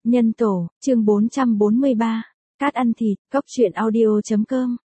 Nhân tổ, chương 443, cát ăn thịt, cóc truyện audio.com.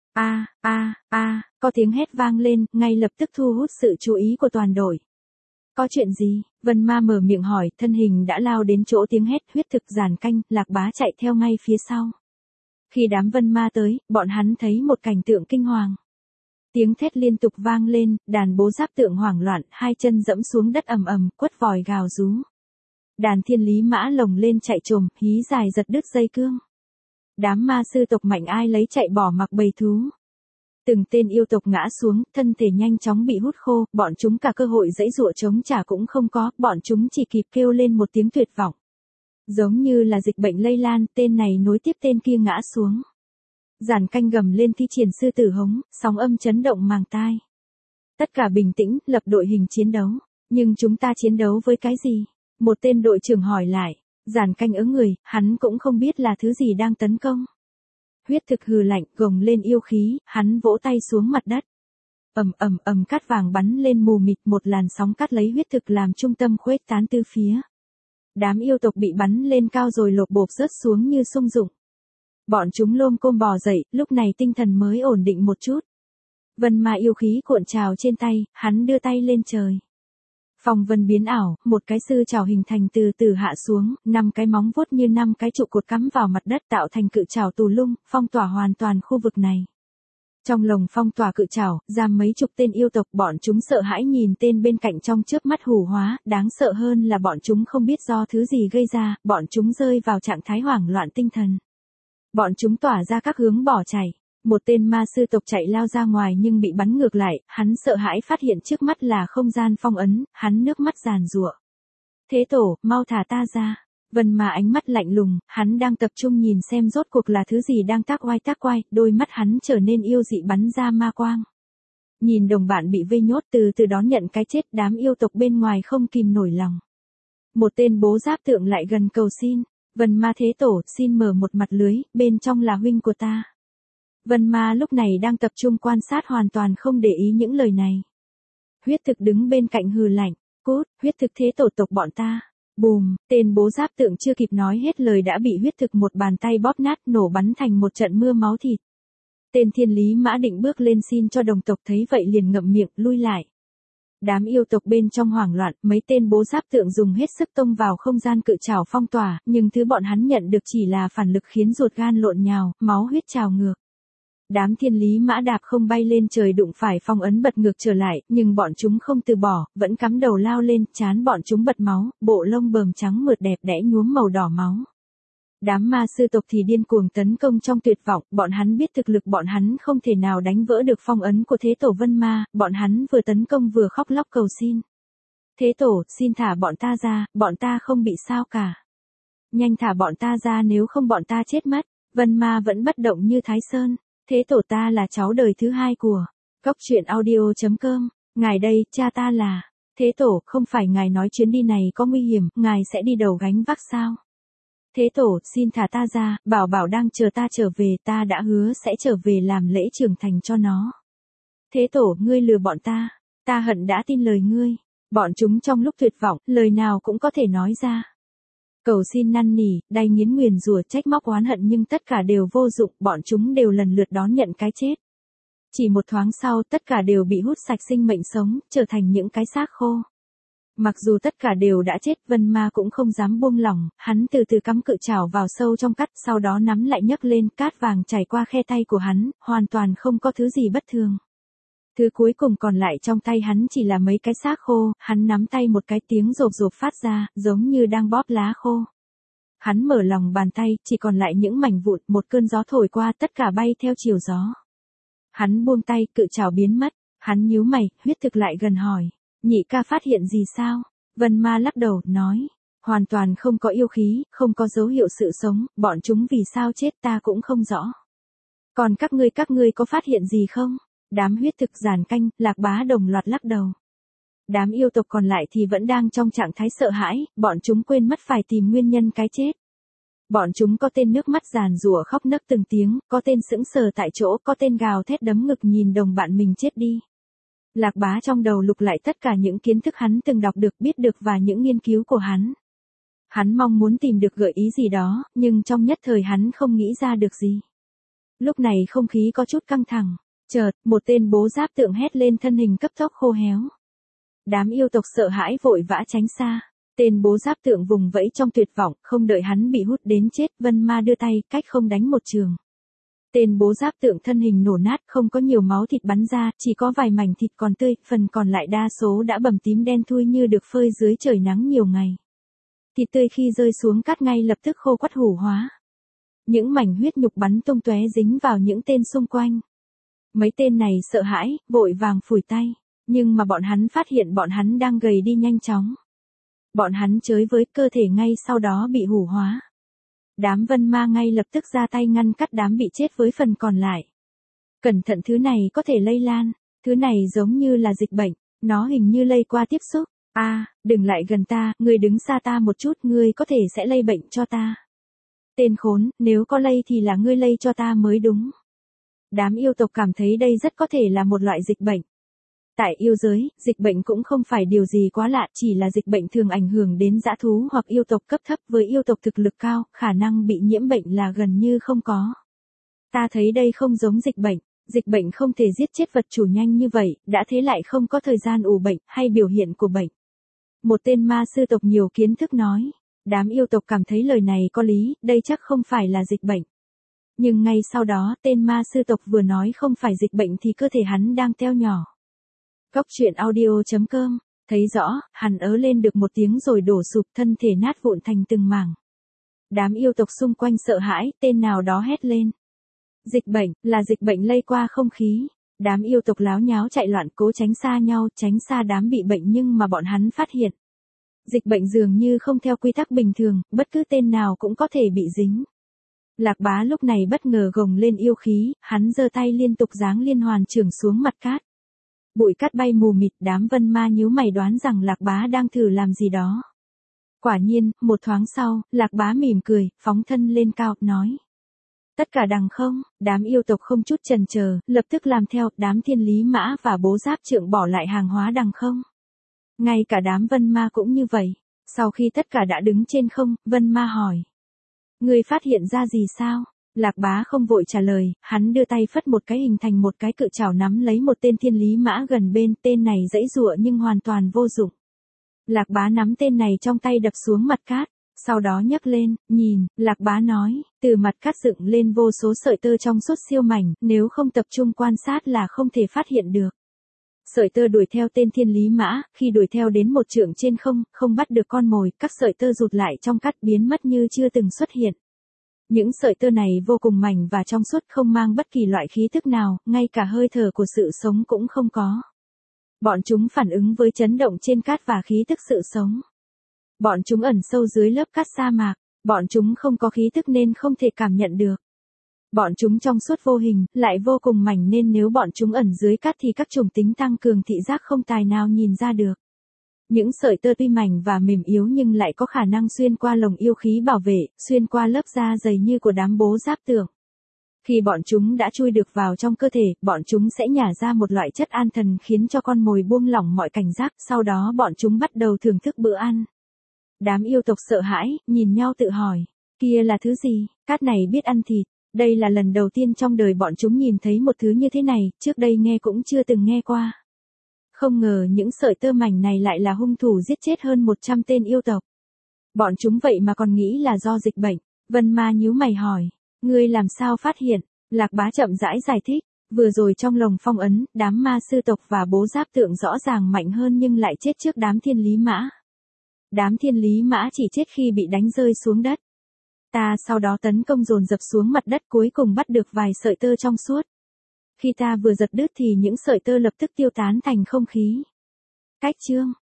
Có tiếng hét vang lên, ngay lập tức thu hút sự chú ý của toàn đội. Có chuyện gì? Vân Ma mở miệng hỏi, thân hình đã lao đến chỗ tiếng hét, huyết thực giàn canh, Lạc Bá chạy theo ngay phía sau. Khi đám Vân Ma tới, bọn hắn thấy một cảnh tượng kinh hoàng. Tiếng thét liên tục vang lên, đàn bố giáp tượng hoảng loạn, hai chân dẫm xuống đất ầm ầm, quất vòi gào rú. Đàn thiên lý mã lồng lên chạy trồm, hí dài giật đứt dây cương. Đám ma sư tộc mạnh ai lấy chạy bỏ mặc bầy thú. Từng tên yêu tộc ngã xuống, thân thể nhanh chóng bị hút khô, bọn chúng cả cơ hội giãy giụa chống trả cũng không có, bọn chúng chỉ kịp kêu lên một tiếng tuyệt vọng. Giống như là dịch bệnh lây lan, tên này nối tiếp tên kia ngã xuống. Giàn canh gầm lên thi triển sư tử hống, sóng âm chấn động màng tai. Tất cả bình tĩnh, lập đội hình chiến đấu. Nhưng chúng ta chiến đấu với cái gì? Một tên đội trưởng hỏi lại. Giàn canh ớ người, hắn cũng không biết là thứ gì đang tấn công. Huyết thực hừ lạnh, gồng lên yêu khí, hắn vỗ tay xuống mặt đất. Cát vàng bắn lên mù mịt, một làn sóng cát lấy huyết thực làm trung tâm khuếch tán tứ phía. Đám yêu tộc bị bắn lên cao rồi lột bộp rớt xuống như sung dụng. Bọn chúng lôm côm bò dậy, lúc này tinh thần mới ổn định một chút. Vân Ma yêu khí cuộn trào trên tay, hắn đưa tay lên trời. Phong vân biến ảo, một cái sư trảo hình thành từ từ hạ xuống, 5 cái móng vuốt như 5 cái trụ cột cắm vào mặt đất tạo thành cự trảo tù lung, phong tỏa hoàn toàn khu vực này. Trong lồng phong tỏa cự trảo, giam mấy chục tên yêu tộc, bọn chúng sợ hãi nhìn tên bên cạnh trong chớp mắt hù hóa, đáng sợ hơn là bọn chúng không biết do thứ gì gây ra, bọn chúng rơi vào trạng thái hoảng loạn tinh thần. Bọn chúng tỏa ra các hướng bỏ chạy. Một tên ma sư tộc chạy lao ra ngoài nhưng bị bắn ngược lại, hắn sợ hãi phát hiện trước mắt là không gian phong ấn, hắn nước mắt giàn giụa. Thế tổ, mau thả ta ra. Vân Ma ánh mắt lạnh lùng, hắn đang tập trung nhìn xem rốt cuộc là thứ gì đang tác oai, đôi mắt hắn trở nên yêu dị bắn ra ma quang. Nhìn đồng bạn bị vây nhốt từ từ đón nhận cái chết, đám yêu tộc bên ngoài không kìm nổi lòng. Một tên bố giáp tượng lại gần cầu xin. Vân Ma thế tổ, xin mở một mặt lưới, bên trong là huynh của ta. Vân Ma lúc này đang tập trung quan sát hoàn toàn không để ý những lời này. Huyết thực đứng bên cạnh hừ lạnh, cút, huyết thực thế tổ tộc bọn ta. Bùm, tên bố giáp tượng chưa kịp nói hết lời đã bị huyết thực một bàn tay bóp nát nổ bắn thành một trận mưa máu thịt. Tên thiên lý mã định bước lên xin cho đồng tộc thấy vậy liền ngậm miệng, lui lại. Đám yêu tộc bên trong hoảng loạn, mấy tên bố giáp tượng dùng hết sức tông vào không gian cự trảo phong tỏa, nhưng thứ bọn hắn nhận được chỉ là phản lực khiến ruột gan lộn nhào, máu huyết trào ngược. Đám thiên lý mã đạp không bay lên trời đụng phải phong ấn bật ngược trở lại, nhưng bọn chúng không từ bỏ, vẫn cắm đầu lao lên, trán bọn chúng bật máu, bộ lông bờm trắng mượt đẹp đẽ nhuốm màu đỏ máu. Đám ma sư tộc thì điên cuồng tấn công trong tuyệt vọng, bọn hắn biết thực lực bọn hắn không thể nào đánh vỡ được phong ấn của thế tổ Vân Ma, bọn hắn vừa tấn công vừa khóc lóc cầu xin. Thế tổ, xin thả bọn ta ra, bọn ta không bị sao cả. Nhanh thả bọn ta ra nếu không bọn ta chết mất. Vân Ma vẫn bất động như Thái Sơn. Thế tổ ta là cháu đời thứ hai của cóc truyện audio.com. Ngài đây, cha ta là Thế tổ, không phải ngài nói chuyến đi này có nguy hiểm, ngài sẽ đi đầu gánh vác sao? Thế tổ, xin thả ta ra, bảo bảo đang chờ ta trở về, ta đã hứa sẽ trở về làm lễ trưởng thành cho nó. Thế tổ, ngươi lừa bọn ta hận đã tin lời ngươi. Bọn chúng trong lúc tuyệt vọng, lời nào cũng có thể nói ra. Cầu xin năn nỉ, đay nghiến nguyền rủa trách móc oán hận nhưng tất cả đều vô dụng, bọn chúng đều lần lượt đón nhận cái chết. Chỉ một thoáng sau, tất cả đều bị hút sạch sinh mệnh sống, trở thành những cái xác khô. Mặc dù tất cả đều đã chết, Vân Ma cũng không dám buông lỏng, hắn từ từ cắm cự trảo vào sâu trong cát, sau đó nắm lại nhấc lên, cát vàng chảy qua khe tay của hắn, hoàn toàn không có thứ gì bất thường. Thứ cuối cùng còn lại trong tay hắn chỉ là mấy cái xác khô, hắn nắm tay một cái tiếng rộp rộp phát ra, giống như đang bóp lá khô. Hắn mở lòng bàn tay, chỉ còn lại những mảnh vụn, một cơn gió thổi qua tất cả bay theo chiều gió. Hắn buông tay, cự trảo biến mất, hắn nhíu mày, huyết thực lại gần hỏi. Nhị ca phát hiện gì sao? Vân Ma lắc đầu, nói. Hoàn toàn không có yêu khí, không có dấu hiệu sự sống, bọn chúng vì sao chết ta cũng không rõ. Còn các ngươi có phát hiện gì không? Đám huyết thực giàn canh, Lạc Bá đồng loạt lắc đầu. Đám yêu tộc còn lại thì vẫn đang trong trạng thái sợ hãi, bọn chúng quên mất phải tìm nguyên nhân cái chết. Bọn chúng có tên nước mắt giàn giụa khóc nấc từng tiếng, có tên sững sờ tại chỗ, có tên gào thét đấm ngực nhìn đồng bạn mình chết đi. Lạc Bá trong đầu lục lại tất cả những kiến thức hắn từng đọc được biết được và những nghiên cứu của hắn. Hắn mong muốn tìm được gợi ý gì đó, nhưng trong nhất thời hắn không nghĩ ra được gì. Lúc này không khí có chút căng thẳng. Chợt, một tên bố giáp tượng hét lên, thân hình cấp tốc khô héo. Đám yêu tộc sợ hãi vội vã tránh xa. Tên bố giáp tượng vùng vẫy trong tuyệt vọng, không đợi hắn bị hút đến chết, Vân Ma đưa tay, cách không đánh một trường. Tên bố giáp tượng thân hình nổ nát, không có nhiều máu thịt bắn ra, chỉ có vài mảnh thịt còn tươi, phần còn lại đa số đã bầm tím đen thui như được phơi dưới trời nắng nhiều ngày. Thịt tươi khi rơi xuống cát ngay lập tức khô quắt hủ hóa. Những mảnh huyết nhục bắn tung tóe dính vào những tên xung quanh. Mấy tên này sợ hãi, vội vàng phủi tay, nhưng mà bọn hắn phát hiện bọn hắn đang gầy đi nhanh chóng. Bọn hắn chới với cơ thể ngay sau đó bị hủ hóa. Đám Vân Ma ngay lập tức ra tay ngăn cắt đám bị chết với phần còn lại. Cẩn thận, thứ này có thể lây lan, thứ này giống như là dịch bệnh, nó hình như lây qua tiếp xúc. Đừng lại gần ta, ngươi đứng xa ta một chút, ngươi có thể sẽ lây bệnh cho ta. Tên khốn, nếu có lây thì là ngươi lây cho ta mới đúng. Đám yêu tộc cảm thấy đây rất có thể là một loại dịch bệnh. Tại yêu giới, dịch bệnh cũng không phải điều gì quá lạ, chỉ là dịch bệnh thường ảnh hưởng đến dã thú hoặc yêu tộc cấp thấp. Với yêu tộc thực lực cao, khả năng bị nhiễm bệnh là gần như không có. Ta thấy đây không giống dịch bệnh không thể giết chết vật chủ nhanh như vậy, đã thế lại không có thời gian ủ bệnh, hay biểu hiện của bệnh. Một tên ma sư tộc nhiều kiến thức nói. Đám yêu tộc cảm thấy lời này có lý, đây chắc không phải là dịch bệnh. Nhưng ngay sau đó, tên ma sư tộc vừa nói không phải dịch bệnh thì cơ thể hắn đang teo nhỏ. Góc truyện audio.com, thấy rõ, hắn ớ lên được một tiếng rồi đổ sụp, thân thể nát vụn thành từng mảng. Đám yêu tộc xung quanh sợ hãi, tên nào đó hét lên. Dịch bệnh, là dịch bệnh lây qua không khí. Đám yêu tộc láo nháo chạy loạn cố tránh xa nhau, tránh xa đám bị bệnh, nhưng mà bọn hắn phát hiện. Dịch bệnh dường như không theo quy tắc bình thường, bất cứ tên nào cũng có thể bị dính. Lạc Bá lúc này bất ngờ gồng lên yêu khí, hắn giơ tay liên tục giáng liên hoàn chưởng xuống mặt cát. Bụi cát bay mù mịt, đám Vân Ma nhíu mày đoán rằng Lạc Bá đang thử làm gì đó. Quả nhiên, một thoáng sau, Lạc Bá mỉm cười, phóng thân lên cao, nói. Tất cả đằng không, đám yêu tộc không chút chần chờ, lập tức làm theo, đám Thiên Lý Mã và bố giáp trượng bỏ lại hàng hóa đằng không. Ngay cả đám Vân Ma cũng như vậy. Sau khi tất cả đã đứng trên không, Vân Ma hỏi. Ngươi phát hiện ra gì sao? Lạc Bá không vội trả lời, hắn đưa tay phất một cái hình thành một cái cự trảo nắm lấy một tên Thiên Lý Mã gần bên, tên này giãy giụa nhưng hoàn toàn vô dụng. Lạc Bá nắm tên này trong tay đập xuống mặt cát, sau đó nhấc lên, nhìn, Lạc Bá nói, từ mặt cát dựng lên vô số sợi tơ trong suốt siêu mảnh, nếu không tập trung quan sát là không thể phát hiện được. Sợi tơ đuổi theo tên Thiên Lý Mã, khi đuổi theo đến một trượng trên không, không bắt được con mồi, các sợi tơ rụt lại trong cát biến mất như chưa từng xuất hiện. Những sợi tơ này vô cùng mảnh và trong suốt, không mang bất kỳ loại khí thức nào, ngay cả hơi thở của sự sống cũng không có. Bọn chúng phản ứng với chấn động trên cát và khí thức sự sống. Bọn chúng ẩn sâu dưới lớp cát sa mạc, bọn chúng không có khí thức nên không thể cảm nhận được. Bọn chúng trong suốt vô hình, lại vô cùng mảnh nên nếu bọn chúng ẩn dưới cát thì các chủng tính tăng cường thị giác không tài nào nhìn ra được. Những sợi tơ tuy mảnh và mềm yếu nhưng lại có khả năng xuyên qua lồng yêu khí bảo vệ, xuyên qua lớp da dày như của đám bố giáp tượng. Khi bọn chúng đã chui được vào trong cơ thể, bọn chúng sẽ nhả ra một loại chất an thần khiến cho con mồi buông lỏng mọi cảnh giác, sau đó bọn chúng bắt đầu thưởng thức bữa ăn. Đám yêu tộc sợ hãi, nhìn nhau tự hỏi, kia là thứ gì? Cát này biết ăn thịt. Đây là lần đầu tiên trong đời bọn chúng nhìn thấy một thứ như thế này, trước đây nghe cũng chưa từng nghe qua. Không ngờ những sợi tơ mảnh này lại là hung thủ giết chết hơn 100 tên yêu tộc. Bọn chúng vậy mà còn nghĩ là do dịch bệnh. Vân Ma nhíu mày hỏi, ngươi làm sao phát hiện? Lạc Bá chậm rãi giải thích, vừa rồi trong lồng phong ấn, đám ma sư tộc và bố giáp tượng rõ ràng mạnh hơn nhưng lại chết trước đám Thiên Lý Mã. Đám Thiên Lý Mã chỉ chết khi bị đánh rơi xuống đất. Ta sau đó tấn công dồn dập xuống mặt đất, cuối cùng bắt được vài sợi tơ trong suốt. Khi ta vừa giật đứt thì những sợi tơ lập tức tiêu tán thành không khí. Cách chương